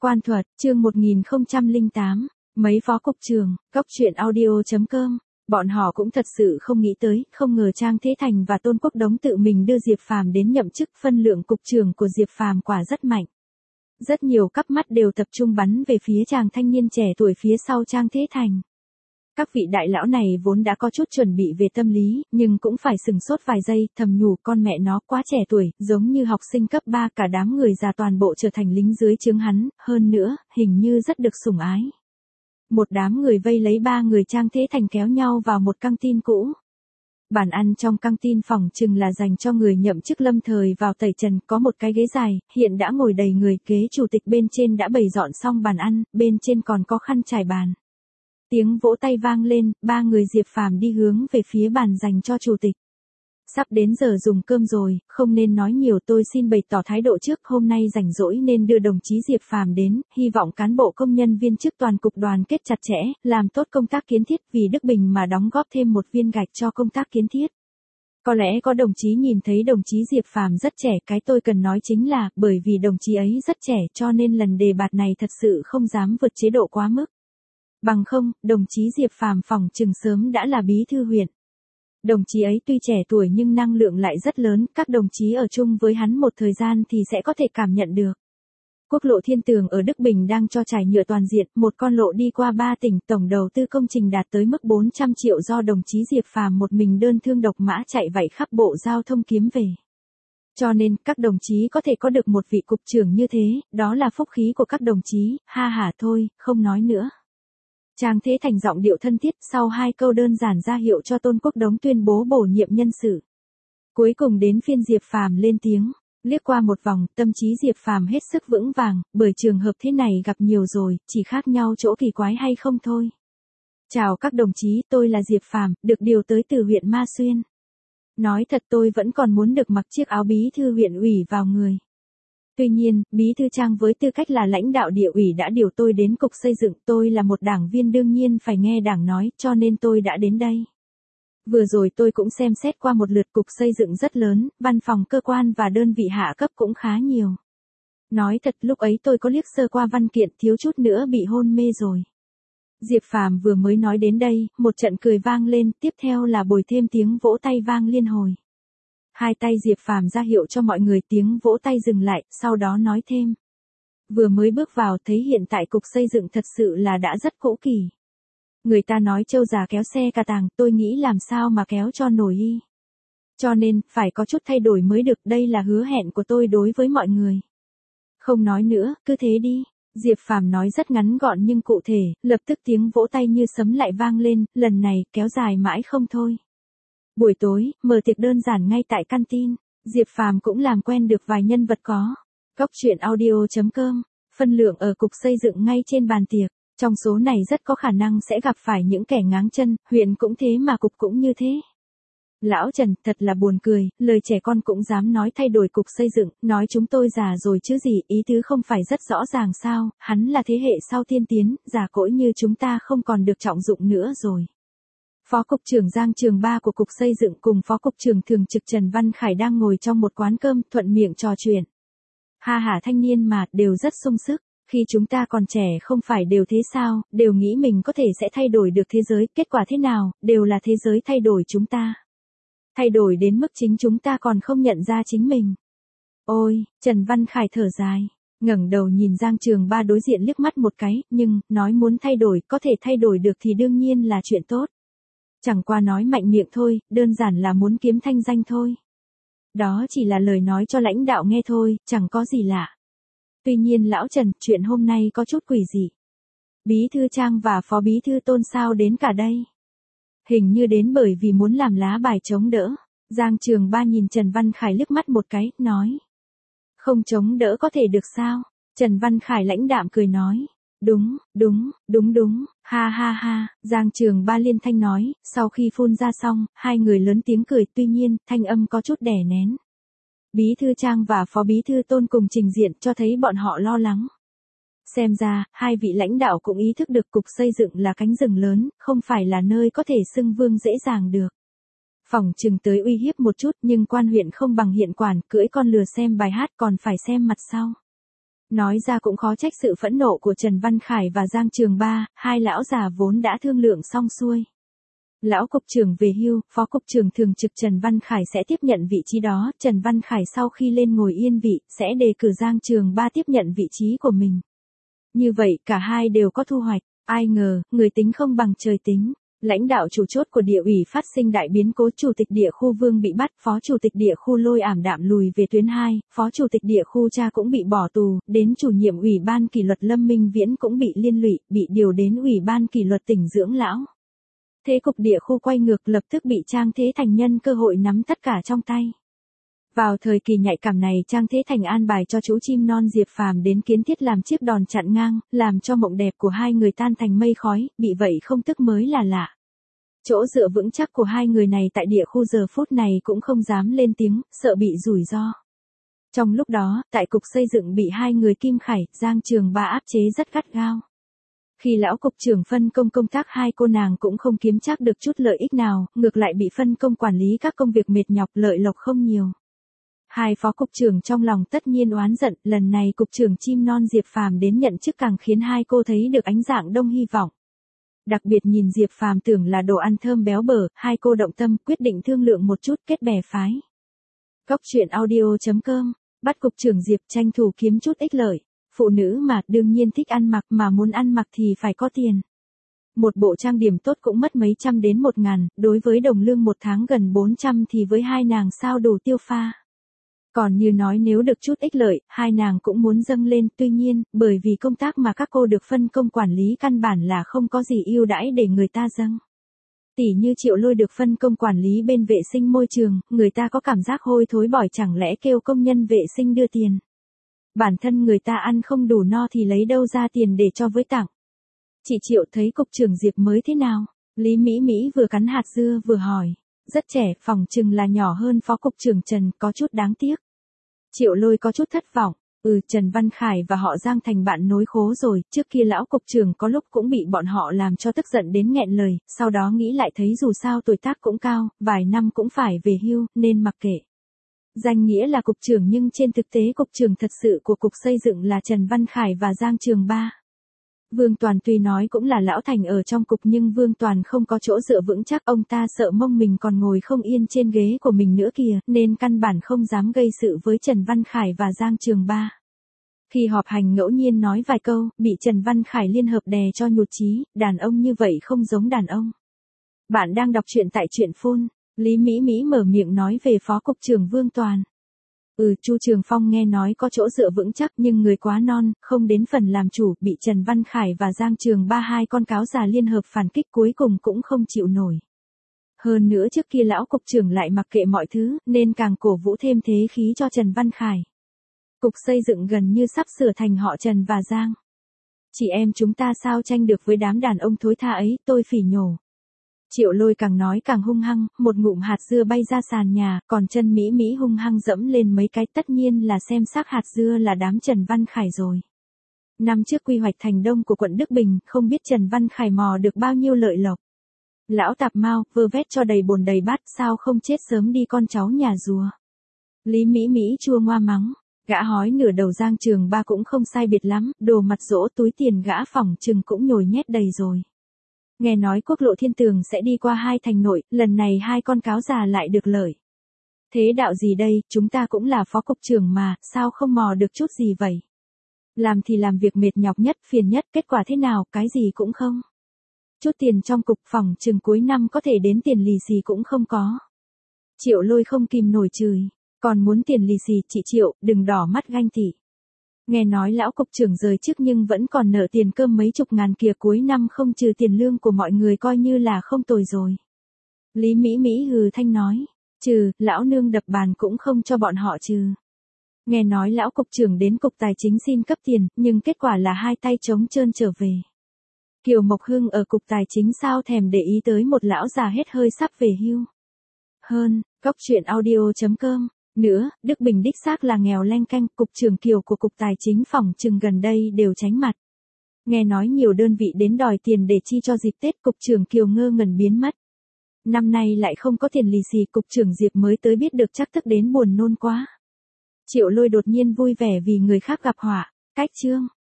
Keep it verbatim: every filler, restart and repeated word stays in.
Quan thuật, chương một nghìn không trăm lẻ tám, mấy phó cục trưởng, góc truyện audio chấm com. Bọn họ cũng thật sự không nghĩ tới, không ngờ Trang Thế Thành và Tôn Quốc Đống tự mình đưa Diệp Phàm đến nhậm chức, phân lượng cục trưởng của Diệp Phàm quả rất mạnh. Rất nhiều cắp mắt đều tập trung bắn về phía chàng thanh niên trẻ tuổi phía sau Trang Thế Thành. Các vị đại lão này vốn đã có chút chuẩn bị về tâm lý, nhưng cũng phải sừng sốt vài giây, thầm nhủ con mẹ nó quá trẻ tuổi, giống như học sinh cấp ba, cả đám người già toàn bộ trở thành lính dưới trướng hắn, hơn nữa, hình như rất được sủng ái. Một đám người vây lấy ba người Trang Thế Thành kéo nhau vào một căng tin cũ. Bàn ăn trong căng tin phòng chừng là dành cho người nhậm chức lâm thời vào tẩy trần, có một cái ghế dài, hiện đã ngồi đầy người, kế chủ tịch bên trên đã bày dọn xong bàn ăn, bên trên còn có khăn trải bàn. Tiếng vỗ tay vang lên, ba người Diệp Phàm đi hướng về phía bàn dành cho chủ tịch. Sắp đến giờ dùng cơm rồi, không nên nói nhiều, tôi xin bày tỏ thái độ trước, hôm nay rảnh rỗi nên đưa đồng chí Diệp Phàm đến, hy vọng cán bộ công nhân viên chức toàn cục đoàn kết chặt chẽ, làm tốt công tác kiến thiết, vì Đức Bình mà đóng góp thêm một viên gạch cho công tác kiến thiết. Có lẽ có đồng chí nhìn thấy đồng chí Diệp Phàm rất trẻ, cái tôi cần nói chính là, bởi vì đồng chí ấy rất trẻ cho nên lần đề bạt này thật sự không dám vượt chế độ quá mức. Bằng không, đồng chí Diệp Phàm phỏng chừng sớm đã là bí thư huyện. Đồng chí ấy tuy trẻ tuổi nhưng năng lượng lại rất lớn, các đồng chí ở chung với hắn một thời gian thì sẽ có thể cảm nhận được. Quốc lộ Thiên Tường ở Đức Bình đang cho trải nhựa toàn diện, một con lộ đi qua ba tỉnh, tổng đầu tư công trình đạt tới mức bốn trăm triệu do đồng chí Diệp Phàm một mình đơn thương độc mã chạy vạy khắp bộ giao thông kiếm về. Cho nên, các đồng chí có thể có được một vị cục trưởng như thế, đó là phúc khí của các đồng chí, ha hả thôi, không nói nữa. Trang Thế Thành giọng điệu thân thiết, sau hai câu đơn giản ra hiệu cho Tôn Quốc Đống tuyên bố bổ nhiệm nhân sự. Cuối cùng đến phiên Diệp Phàm lên tiếng, liếc qua một vòng, tâm trí Diệp Phàm hết sức vững vàng, bởi trường hợp thế này gặp nhiều rồi, chỉ khác nhau chỗ kỳ quái hay không thôi. Chào các đồng chí, tôi là Diệp Phàm, được điều tới từ huyện Ma Xuyên. Nói thật tôi vẫn còn muốn được mặc chiếc áo bí thư huyện ủy vào người. Tuy nhiên, bí thư Trang với tư cách là lãnh đạo địa ủy đã điều tôi đến cục xây dựng, tôi là một đảng viên đương nhiên phải nghe đảng nói, cho nên tôi đã đến đây. Vừa rồi tôi cũng xem xét qua một lượt, cục xây dựng rất lớn, văn phòng cơ quan và đơn vị hạ cấp cũng khá nhiều. Nói thật lúc ấy tôi có liếc sơ qua văn kiện, thiếu chút nữa bị hôn mê rồi. Diệp Phàm vừa mới nói đến đây, một trận cười vang lên, tiếp theo là bồi thêm tiếng vỗ tay vang liên hồi. Hai tay Diệp Phàm ra hiệu cho mọi người, tiếng vỗ tay dừng lại, sau đó nói thêm. Vừa mới bước vào thấy hiện tại cục xây dựng thật sự là đã rất cũ kỷ. Người ta nói trâu già kéo xe cà tàng, tôi nghĩ làm sao mà kéo cho nổi y. Cho nên, phải có chút thay đổi mới được, đây là hứa hẹn của tôi đối với mọi người. Không nói nữa, cứ thế đi. Diệp Phàm nói rất ngắn gọn nhưng cụ thể, lập tức tiếng vỗ tay như sấm lại vang lên, lần này kéo dài mãi không thôi. Buổi tối, mở tiệc đơn giản ngay tại canteen, Diệp Phàm cũng làm quen được vài nhân vật có. Góc truyện audio chấm com, phân lượng ở cục xây dựng ngay trên bàn tiệc, trong số này rất có khả năng sẽ gặp phải những kẻ ngáng chân, huyện cũng thế mà cục cũng như thế. Lão Trần, thật là buồn cười, lời trẻ con cũng dám nói thay đổi cục xây dựng, nói chúng tôi già rồi chứ gì, ý tứ không phải rất rõ ràng sao, hắn là thế hệ sau tiên tiến, già cỗi như chúng ta không còn được trọng dụng nữa rồi. Phó Cục trưởng Giang Trường Ba của Cục Xây dựng cùng Phó Cục trưởng Thường trực Trần Văn Khải đang ngồi trong một quán cơm, thuận miệng trò chuyện. Ha hả thanh niên mà, đều rất sung sức, khi chúng ta còn trẻ không phải đều thế sao, đều nghĩ mình có thể sẽ thay đổi được thế giới, kết quả thế nào, đều là thế giới thay đổi chúng ta. Thay đổi đến mức chính chúng ta còn không nhận ra chính mình. Ôi, Trần Văn Khải thở dài, ngẩng đầu nhìn Giang Trường Ba đối diện liếc mắt một cái, nhưng, nói muốn thay đổi, có thể thay đổi được thì đương nhiên là chuyện tốt. Chẳng qua nói mạnh miệng thôi, đơn giản là muốn kiếm thanh danh thôi. Đó chỉ là lời nói cho lãnh đạo nghe thôi, chẳng có gì lạ. Tuy nhiên lão Trần, chuyện hôm nay có chút quỷ dị. Bí thư Trang và phó bí thư Tôn sao đến cả đây? Hình như đến bởi vì muốn làm lá bài chống đỡ. Giang Trường Ba nhìn Trần Văn Khải liếc mắt một cái, nói. Không chống đỡ có thể được sao? Trần Văn Khải lãnh đạm cười nói. Đúng, đúng, đúng đúng, ha ha ha, Giang Trường Ba liên thanh nói, sau khi phun ra xong, hai người lớn tiếng cười, tuy nhiên, thanh âm có chút đè nén. Bí thư Trang và phó bí thư Tôn cùng trình diện cho thấy bọn họ lo lắng. Xem ra, hai vị lãnh đạo cũng ý thức được cục xây dựng là cánh rừng lớn, không phải là nơi có thể xưng vương dễ dàng được. Phỏng chừng tới uy hiếp một chút nhưng quan huyện không bằng hiện quản, cưỡi con lừa xem bài hát còn phải xem mặt sau. Nói ra cũng khó trách sự phẫn nộ của Trần Văn Khải và Giang Trường Ba, hai lão già vốn đã thương lượng xong xuôi. Lão cục trưởng về hưu, phó cục trưởng thường trực Trần Văn Khải sẽ tiếp nhận vị trí đó, Trần Văn Khải sau khi lên ngồi yên vị, sẽ đề cử Giang Trường Ba tiếp nhận vị trí của mình. Như vậy, cả hai đều có thu hoạch, ai ngờ, người tính không bằng trời tính. Lãnh đạo chủ chốt của địa ủy phát sinh đại biến cố, chủ tịch địa khu Vương bị bắt, phó chủ tịch địa khu Lôi ảm đạm lùi về tuyến hai, phó chủ tịch địa khu Cha cũng bị bỏ tù, đến chủ nhiệm ủy ban kỷ luật Lâm Minh Viễn cũng bị liên lụy, bị điều đến ủy ban kỷ luật tỉnh dưỡng lão. Thế cục địa khu quay ngược, lập tức bị Trang Thế Thành nhân cơ hội nắm tất cả trong tay. Vào thời kỳ nhạy cảm này, Trang Thế Thành an bài cho chú chim non Diệp Phàm đến kiến thiết làm chiếc đòn chặn ngang, làm cho mộng đẹp của hai người tan thành mây khói, bị vậy không tức mới là lạ. Chỗ dựa vững chắc của hai người này tại địa khu giờ phút này cũng không dám lên tiếng, sợ bị rủi ro. Trong lúc đó, tại cục xây dựng bị hai người Kim Khải, Giang Trường Ba áp chế rất gắt gao. Khi lão cục trưởng phân công công tác, hai cô nàng cũng không kiếm chắc được chút lợi ích nào, ngược lại bị phân công quản lý các công việc mệt nhọc, lợi lộc không nhiều. Hai phó cục trưởng trong lòng tất nhiên oán giận, lần này cục trưởng chim non Diệp Phàm đến nhận chức càng khiến hai cô thấy được ánh dạng đông hy vọng. Đặc biệt nhìn Diệp Phàm tưởng là đồ ăn thơm béo bở, hai cô động tâm, quyết định thương lượng một chút, kết bè phái. Góc truyện audio chấm com, bắt cục trưởng Diệp tranh thủ kiếm chút ích lợi. Phụ nữ mà, đương nhiên thích ăn mặc, mà muốn ăn mặc thì phải có tiền. Một bộ trang điểm tốt cũng mất mấy trăm đến một ngàn, đối với đồng lương một tháng gần bốn trăm thì với hai nàng sao đủ tiêu pha. Còn như nói nếu được chút ích lợi, hai nàng cũng muốn dâng lên, tuy nhiên, bởi vì công tác mà các cô được phân công quản lý căn bản là không có gì ưu đãi để người ta dâng. Tỷ như Triệu Lôi được phân công quản lý bên vệ sinh môi trường, người ta có cảm giác hôi thối bỏi, chẳng lẽ kêu công nhân vệ sinh đưa tiền. Bản thân người ta ăn không đủ no thì lấy đâu ra tiền để cho với tặng. Chị Triệu thấy cục trưởng Diệp mới thế nào? Lý Mỹ Mỹ vừa cắn hạt dưa vừa hỏi. Rất trẻ, phòng chừng là nhỏ hơn phó cục trưởng Trần, có chút đáng tiếc. Triệu Lôi có chút thất vọng. Ừ, Trần Văn Khải và họ Giang thành bạn nối khố rồi, trước kia lão cục trưởng có lúc cũng bị bọn họ làm cho tức giận đến nghẹn lời, sau đó nghĩ lại thấy dù sao tuổi tác cũng cao, vài năm cũng phải về hưu, nên mặc kệ. Danh nghĩa là cục trưởng nhưng trên thực tế cục trưởng thật sự của cục xây dựng là Trần Văn Khải và Giang Trường Ba. Vương Toàn tuy nói cũng là lão thành ở trong cục nhưng Vương Toàn không có chỗ dựa vững chắc, ông ta sợ mông mình còn ngồi không yên trên ghế của mình nữa kìa, nên căn bản không dám gây sự với Trần Văn Khải và Giang Trường Ba. Khi họp hành ngẫu nhiên nói vài câu, bị Trần Văn Khải liên hợp đè cho nhụt chí, đàn ông như vậy không giống đàn ông. Bạn đang đọc truyện tại truyện phone. Lý Mỹ Mỹ mở miệng nói về phó cục trưởng Vương Toàn. Ừ, Chu Trường Phong nghe nói có chỗ dựa vững chắc nhưng người quá non, không đến phần làm chủ, bị Trần Văn Khải và Giang Trường Ba hai con cáo già liên hợp phản kích, cuối cùng cũng không chịu nổi. Hơn nữa trước kia lão cục trưởng lại mặc kệ mọi thứ, nên càng cổ vũ thêm thế khí cho Trần Văn Khải. Cục xây dựng gần như sắp sửa thành họ Trần và Giang. Chị em chúng ta sao tranh được với đám đàn ông thối tha ấy, tôi phỉ nhổ. Triệu Lôi càng nói càng hung hăng, một ngụm hạt dưa bay ra sàn nhà, còn chân Mỹ Mỹ hung hăng dẫm lên mấy cái, tất nhiên là xem xác hạt dưa là đám Trần Văn Khải rồi. Năm trước quy hoạch thành đông của quận Đức Bình, không biết Trần Văn Khải mò được bao nhiêu lợi lộc. Lão tạp mau, vơ vét cho đầy bồn đầy bát, sao không chết sớm đi con cháu nhà rùa. Lý Mỹ Mỹ chua ngoa mắng, gã hói nửa đầu Giang Trường Ba cũng không sai biệt lắm, đồ mặt dỗ túi tiền gã phỏng chừng cũng nhồi nhét đầy rồi. Nghe nói quốc lộ Thiên Tường sẽ đi qua hai thành nội, lần này hai con cáo già lại được lợi. Thế đạo gì đây, chúng ta cũng là phó cục trưởng mà, sao không mò được chút gì vậy? Làm thì làm việc mệt nhọc nhất, phiền nhất, kết quả thế nào, cái gì cũng không. Chút tiền trong cục phòng chừng cuối năm có thể đến tiền lì xì cũng không có. Triệu Lôi không kìm nổi chửi, còn muốn tiền lì xì, chị Triệu, đừng đỏ mắt ganh tị. Nghe nói lão cục trưởng rời chức nhưng vẫn còn nợ tiền cơm mấy chục ngàn kìa, cuối năm không trừ tiền lương của mọi người coi như là không tồi rồi. Lý Mỹ Mỹ hừ thanh nói, trừ, lão nương đập bàn cũng không cho bọn họ trừ. Nghe nói lão cục trưởng đến cục tài chính xin cấp tiền, nhưng kết quả là hai tay trống trơn trở về. Kiều Mộc Hưng ở cục tài chính sao thèm để ý tới một lão già hết hơi sắp về hưu. Hơn, góc truyện audio chấm com. Nữa, Đức Bình đích xác là nghèo leng keng, cục trưởng Kiều của cục tài chính phòng chừng gần đây đều tránh mặt. Nghe nói nhiều đơn vị đến đòi tiền để chi cho dịp Tết, cục trưởng Kiều ngơ ngẩn biến mất. Năm nay lại không có tiền lì xì, cục trưởng Diệp mới tới biết được chắc tức đến buồn nôn quá. Triệu Lôi đột nhiên vui vẻ vì người khác gặp họa. Cách chương